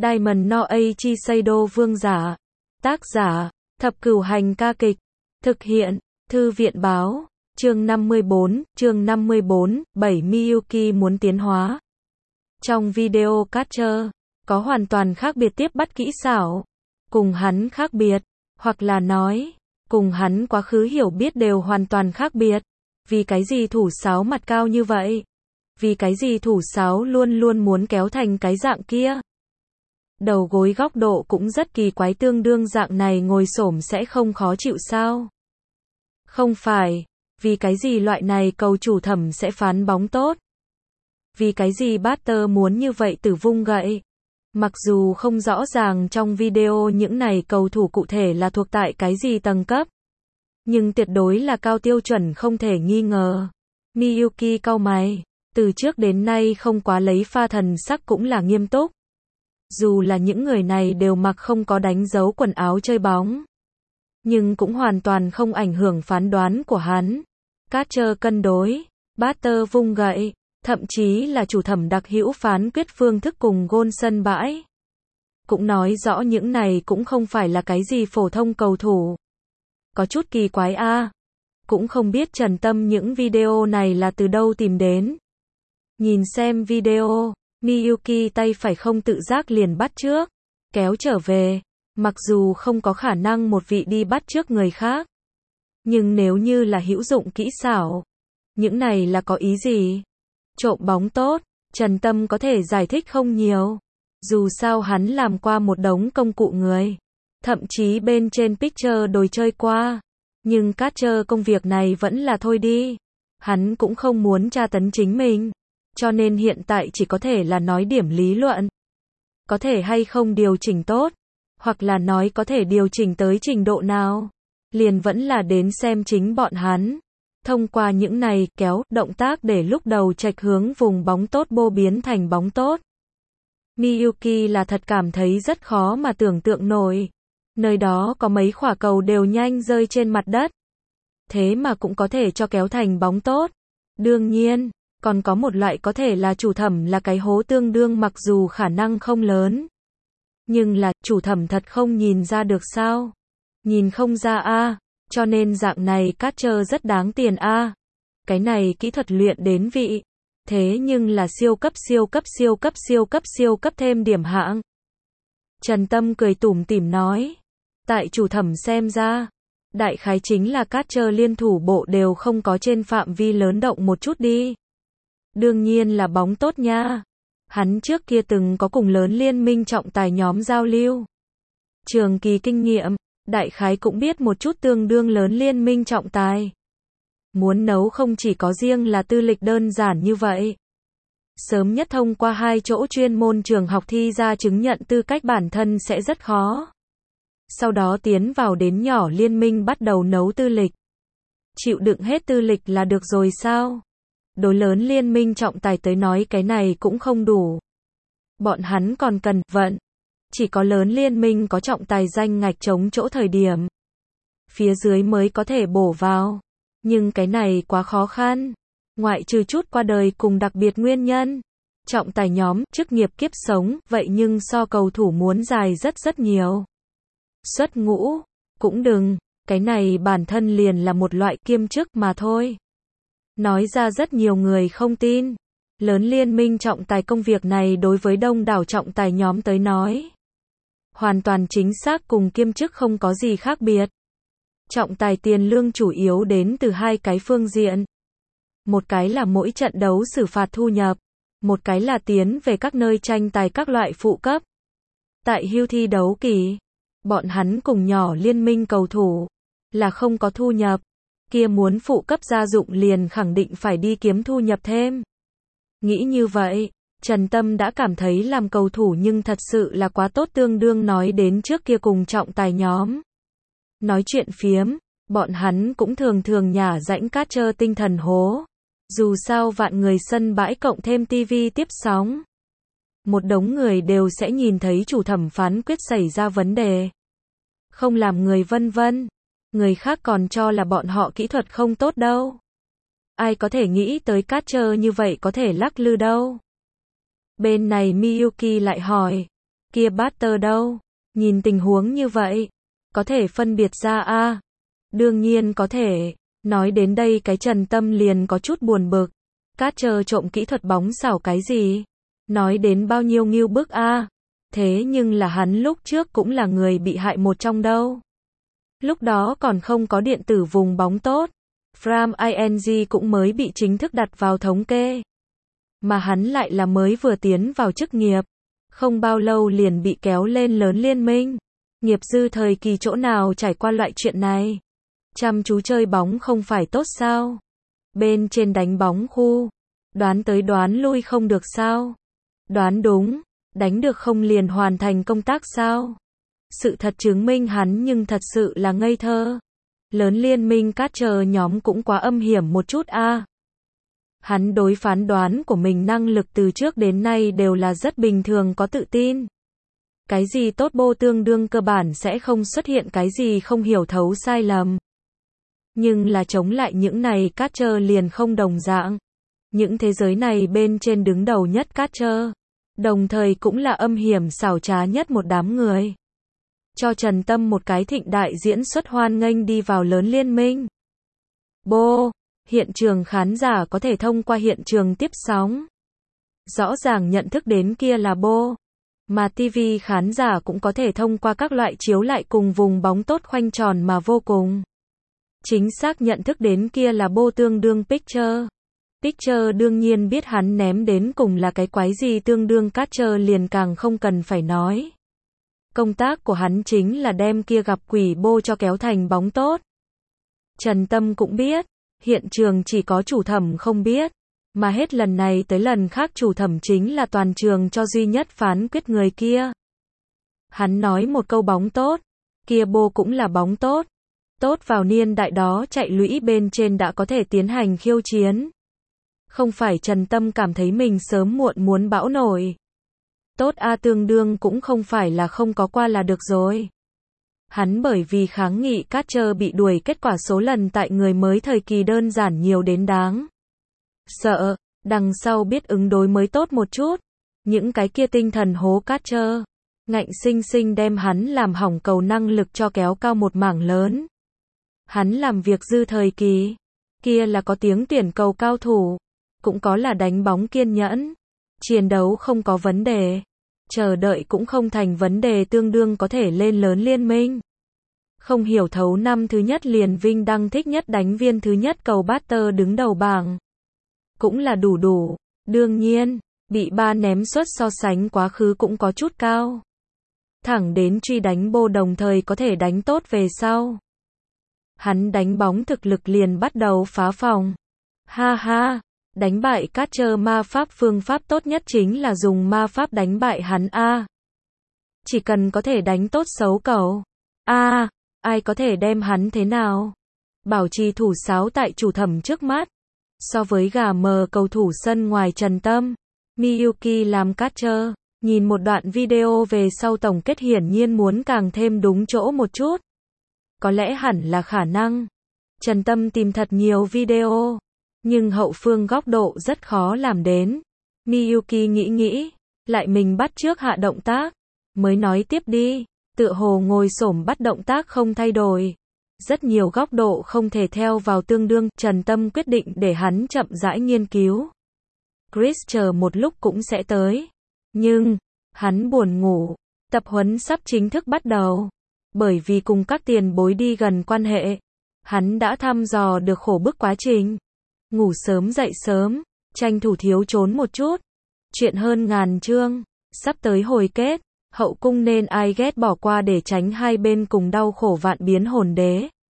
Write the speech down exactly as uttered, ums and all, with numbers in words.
Diamond no Aichi Seido Vương giả. Tác giả, Thập Cửu Hành ca kịch. Thực hiện, Thư viện báo. Chương năm mươi bốn, chương năm mươi bốn, bảy Miyuki muốn tiến hóa. Trong video Catcher, có hoàn toàn khác biệt tiếp bắt kỹ xảo. Cùng hắn khác biệt, hoặc là nói, cùng hắn quá khứ hiểu biết đều hoàn toàn khác biệt. Vì cái gì thủ sáo mặt cao như vậy? Vì cái gì thủ sáo luôn luôn muốn kéo thành cái dạng kia? Đầu gối góc độ cũng rất kỳ quái, tương đương dạng này ngồi xổm sẽ không khó chịu sao? Không phải, vì cái gì loại này cầu chủ thẩm sẽ phán bóng tốt? Vì cái gì batter muốn như vậy tử vung gậy? Mặc dù không rõ ràng trong video những này cầu thủ cụ thể là thuộc tại cái gì tầng cấp, nhưng tuyệt đối là cao tiêu chuẩn không thể nghi ngờ. Miyuki cau mày, từ trước đến nay không quá lấy pha thần sắc cũng là nghiêm túc. Dù là những người này đều mặc không có đánh dấu quần áo chơi bóng, nhưng cũng hoàn toàn không ảnh hưởng phán đoán của hắn. Catcher cân đối, batter vung gậy, thậm chí là chủ thẩm đặc hữu phán quyết phương thức cùng gôn sân bãi. Cũng nói rõ những này cũng không phải là cái gì phổ thông cầu thủ. Có chút kỳ quái a. À. Cũng không biết Trần Tâm những video này là từ đâu tìm đến. Nhìn xem video, Miyuki tay phải không tự giác liền bắt trước, kéo trở về, mặc dù không có khả năng một vị đi bắt trước người khác. Nhưng nếu như là hữu dụng kỹ xảo, những này là có ý gì? Trộm bóng tốt, Trần Tâm có thể giải thích không nhiều. Dù sao hắn làm qua một đống công cụ người. Thậm chí bên trên picture đồi chơi qua. Nhưng Catcher công việc này vẫn là thôi đi. Hắn cũng không muốn tra tấn chính mình. Cho nên hiện tại chỉ có thể là nói điểm lý luận. Có thể hay không điều chỉnh tốt. Hoặc là nói có thể điều chỉnh tới trình độ nào. Liền vẫn là đến xem chính bọn hắn. Thông qua những này kéo động tác để lúc đầu chệch hướng vùng bóng tốt bô biến thành bóng tốt. Miyuki là thật cảm thấy rất khó mà tưởng tượng nổi. Nơi đó có mấy quả cầu đều nhanh rơi trên mặt đất. Thế mà cũng có thể cho kéo thành bóng tốt. Đương nhiên, còn có một loại có thể là chủ thẩm là cái hố tương đương mặc dù khả năng không lớn. Nhưng là chủ thẩm thật không nhìn ra được sao? Nhìn không ra a. À. Cho nên dạng này Catcher rất đáng tiền a. À. Cái này kỹ thuật luyện đến vị. Thế nhưng là siêu cấp siêu cấp siêu cấp siêu cấp siêu cấp thêm điểm hạng. Trần Tâm cười tủm tỉm nói. Tại chủ thẩm xem ra, đại khái chính là Catcher liên thủ bộ đều không có trên phạm vi lớn động một chút đi. Đương nhiên là bóng tốt nha. Hắn trước kia từng có cùng lớn liên minh trọng tài nhóm giao lưu. Trường kỳ kinh nghiệm. Đại khái cũng biết một chút tương đương lớn liên minh trọng tài. Muốn nấu không chỉ có riêng là tư lịch đơn giản như vậy. Sớm nhất thông qua hai chỗ chuyên môn trường học thi ra chứng nhận tư cách bản thân sẽ rất khó. Sau đó tiến vào đến nhỏ liên minh bắt đầu nấu tư lịch. Chịu đựng hết tư lịch là được rồi sao? Đối lớn liên minh trọng tài tới nói cái này cũng không đủ. Bọn hắn còn cần vận. Chỉ có lớn liên minh có trọng tài danh ngạch chống chỗ thời điểm. Phía dưới mới có thể bổ vào. Nhưng cái này quá khó khăn. Ngoại trừ chút qua đời cùng đặc biệt nguyên nhân. Trọng tài nhóm, chức nghiệp kiếp sống, vậy nhưng so cầu thủ muốn dài rất rất nhiều. Xuất ngũ, cũng đừng, cái này bản thân liền là một loại kiêm chức mà thôi. Nói ra rất nhiều người không tin. Lớn liên minh trọng tài công việc này đối với đông đảo trọng tài nhóm tới nói. Hoàn toàn chính xác cùng kiêm chức không có gì khác biệt. Trọng tài tiền lương chủ yếu đến từ hai cái phương diện. Một cái là mỗi trận đấu xử phạt thu nhập. Một cái là tiến về các nơi tranh tài các loại phụ cấp. Tại hưu thi đấu kỳ, bọn hắn cùng nhỏ liên minh cầu thủ là không có thu nhập. Kia muốn phụ cấp gia dụng liền khẳng định phải đi kiếm thu nhập thêm. Nghĩ như vậy, Trần Tâm đã cảm thấy làm cầu thủ nhưng thật sự là quá tốt, tương đương nói đến trước kia cùng trọng tài nhóm. Nói chuyện phiếm, bọn hắn cũng thường thường nhả rãnh Catcher tinh thần hố. Dù sao vạn người sân bãi cộng thêm tivi tiếp sóng. Một đống người đều sẽ nhìn thấy chủ thẩm phán quyết xảy ra vấn đề. Không làm người vân vân. Người khác còn cho là bọn họ kỹ thuật không tốt đâu. Ai có thể nghĩ tới Catcher như vậy có thể lắc lư đâu. Bên này Miyuki lại hỏi. Kia Butter đâu? Nhìn tình huống như vậy, có thể phân biệt ra a? À? Đương nhiên có thể. Nói đến đây cái Trần Tâm liền có chút buồn bực. Carter trộm kỹ thuật bóng xảo cái gì? Nói đến bao nhiêu nghiêu bức a? À? Thế nhưng là hắn lúc trước cũng là người bị hại một trong đâu. Lúc đó còn không có điện tử vùng bóng tốt. Fram ing cũng mới bị chính thức đặt vào thống kê. Mà hắn lại là mới vừa tiến vào chức nghiệp. Không bao lâu liền bị kéo lên lớn liên minh. Nghiệp dư thời kỳ chỗ nào trải qua loại chuyện này. Chăm chú chơi bóng không phải tốt sao? Bên trên đánh bóng khu. Đoán tới đoán lui không được sao? Đoán đúng. Đánh được không liền hoàn thành công tác sao? Sự thật chứng minh hắn nhưng thật sự là ngây thơ. Lớn liên minh Carter nhóm cũng quá âm hiểm một chút a. À. Hắn đối phán đoán của mình năng lực từ trước đến nay đều là rất bình thường có tự tin. Cái gì tốt bô tương đương cơ bản sẽ không xuất hiện cái gì không hiểu thấu sai lầm. Nhưng là chống lại những này Carter liền không đồng dạng. Những thế giới này bên trên đứng đầu nhất Carter. Đồng thời cũng là âm hiểm xảo trá nhất một đám người. Cho Trần Tâm một cái thịnh đại diễn xuất hoan nghênh đi vào lớn liên minh. Bô, hiện trường khán giả có thể thông qua hiện trường tiếp sóng. Rõ ràng nhận thức đến kia là bô. Mà ti vi khán giả cũng có thể thông qua các loại chiếu lại cùng vùng bóng tốt khoanh tròn mà vô cùng. Chính xác nhận thức đến kia là bô tương đương picture. Picture đương nhiên biết hắn ném đến cùng là cái quái gì tương đương Carter liền càng không cần phải nói. Công tác của hắn chính là đem kia gặp quỷ bô cho kéo thành bóng tốt. Trần Tâm cũng biết, hiện trường chỉ có chủ thẩm không biết, mà hết lần này tới lần khác chủ thẩm chính là toàn trường cho duy nhất phán quyết người kia. Hắn nói một câu bóng tốt, kia bô cũng là bóng tốt. Tốt vào niên đại đó chạy lũy bên trên đã có thể tiến hành khiêu chiến. Không phải Trần Tâm cảm thấy mình sớm muộn muốn bão nổi. Tốt a tương đương cũng không phải là không có qua là được rồi. Hắn bởi vì kháng nghị Carter bị đuổi kết quả số lần tại người mới thời kỳ đơn giản nhiều đến đáng sợ, đằng sau biết ứng đối mới tốt một chút. Những cái kia tinh thần hố Carter, ngạnh sinh sinh đem hắn làm hỏng cầu năng lực cho kéo cao một mảng lớn. Hắn làm việc dư thời kỳ, kia là có tiếng tuyển cầu cao thủ, cũng có là đánh bóng kiên nhẫn, chiến đấu không có vấn đề, chờ đợi cũng không thành vấn đề tương đương có thể lên lớn liên minh. Không hiểu thấu năm thứ nhất liền vinh đăng thích nhất đánh viên thứ nhất cầu Butter đứng đầu bảng. Cũng là đủ đủ, đương nhiên, bị ba ném suất so sánh quá khứ cũng có chút cao. Thẳng đến truy đánh bô đồng thời có thể đánh tốt về sau. Hắn đánh bóng thực lực liền bắt đầu phá phòng. Ha ha, đánh bại Carter ma pháp phương pháp tốt nhất chính là dùng ma pháp đánh bại hắn a. Chỉ cần có thể đánh tốt xấu cầu. A, ai có thể đem hắn thế nào? Bảo trì thủ sáo tại chủ thẩm trước mắt. So với gà mờ cầu thủ sân ngoài Trần Tâm, Miyuki làm Carter, nhìn một đoạn video về sau tổng kết hiển nhiên muốn càng thêm đúng chỗ một chút. Có lẽ hẳn là khả năng. Trần Tâm tìm thật nhiều video, nhưng hậu phương góc độ rất khó làm đến. Miyuki nghĩ nghĩ, lại mình bắt trước hạ động tác, mới nói tiếp đi, tựa hồ ngồi xổm bắt động tác không thay đổi. Rất nhiều góc độ không thể theo vào tương đương, Trần Tâm quyết định để hắn chậm rãi nghiên cứu. Chris chờ một lúc cũng sẽ tới. Nhưng, hắn buồn ngủ, tập huấn sắp chính thức bắt đầu. Bởi vì cùng các tiền bối đi gần quan hệ, hắn đã thăm dò được khổ bức quá trình. Ngủ sớm dậy sớm, tranh thủ thiếu trốn một chút. Chuyện hơn ngàn chương, sắp tới hồi kết, hậu cung nên ai ghét bỏ qua để tránh hai bên cùng đau khổ vạn biến hồn đế.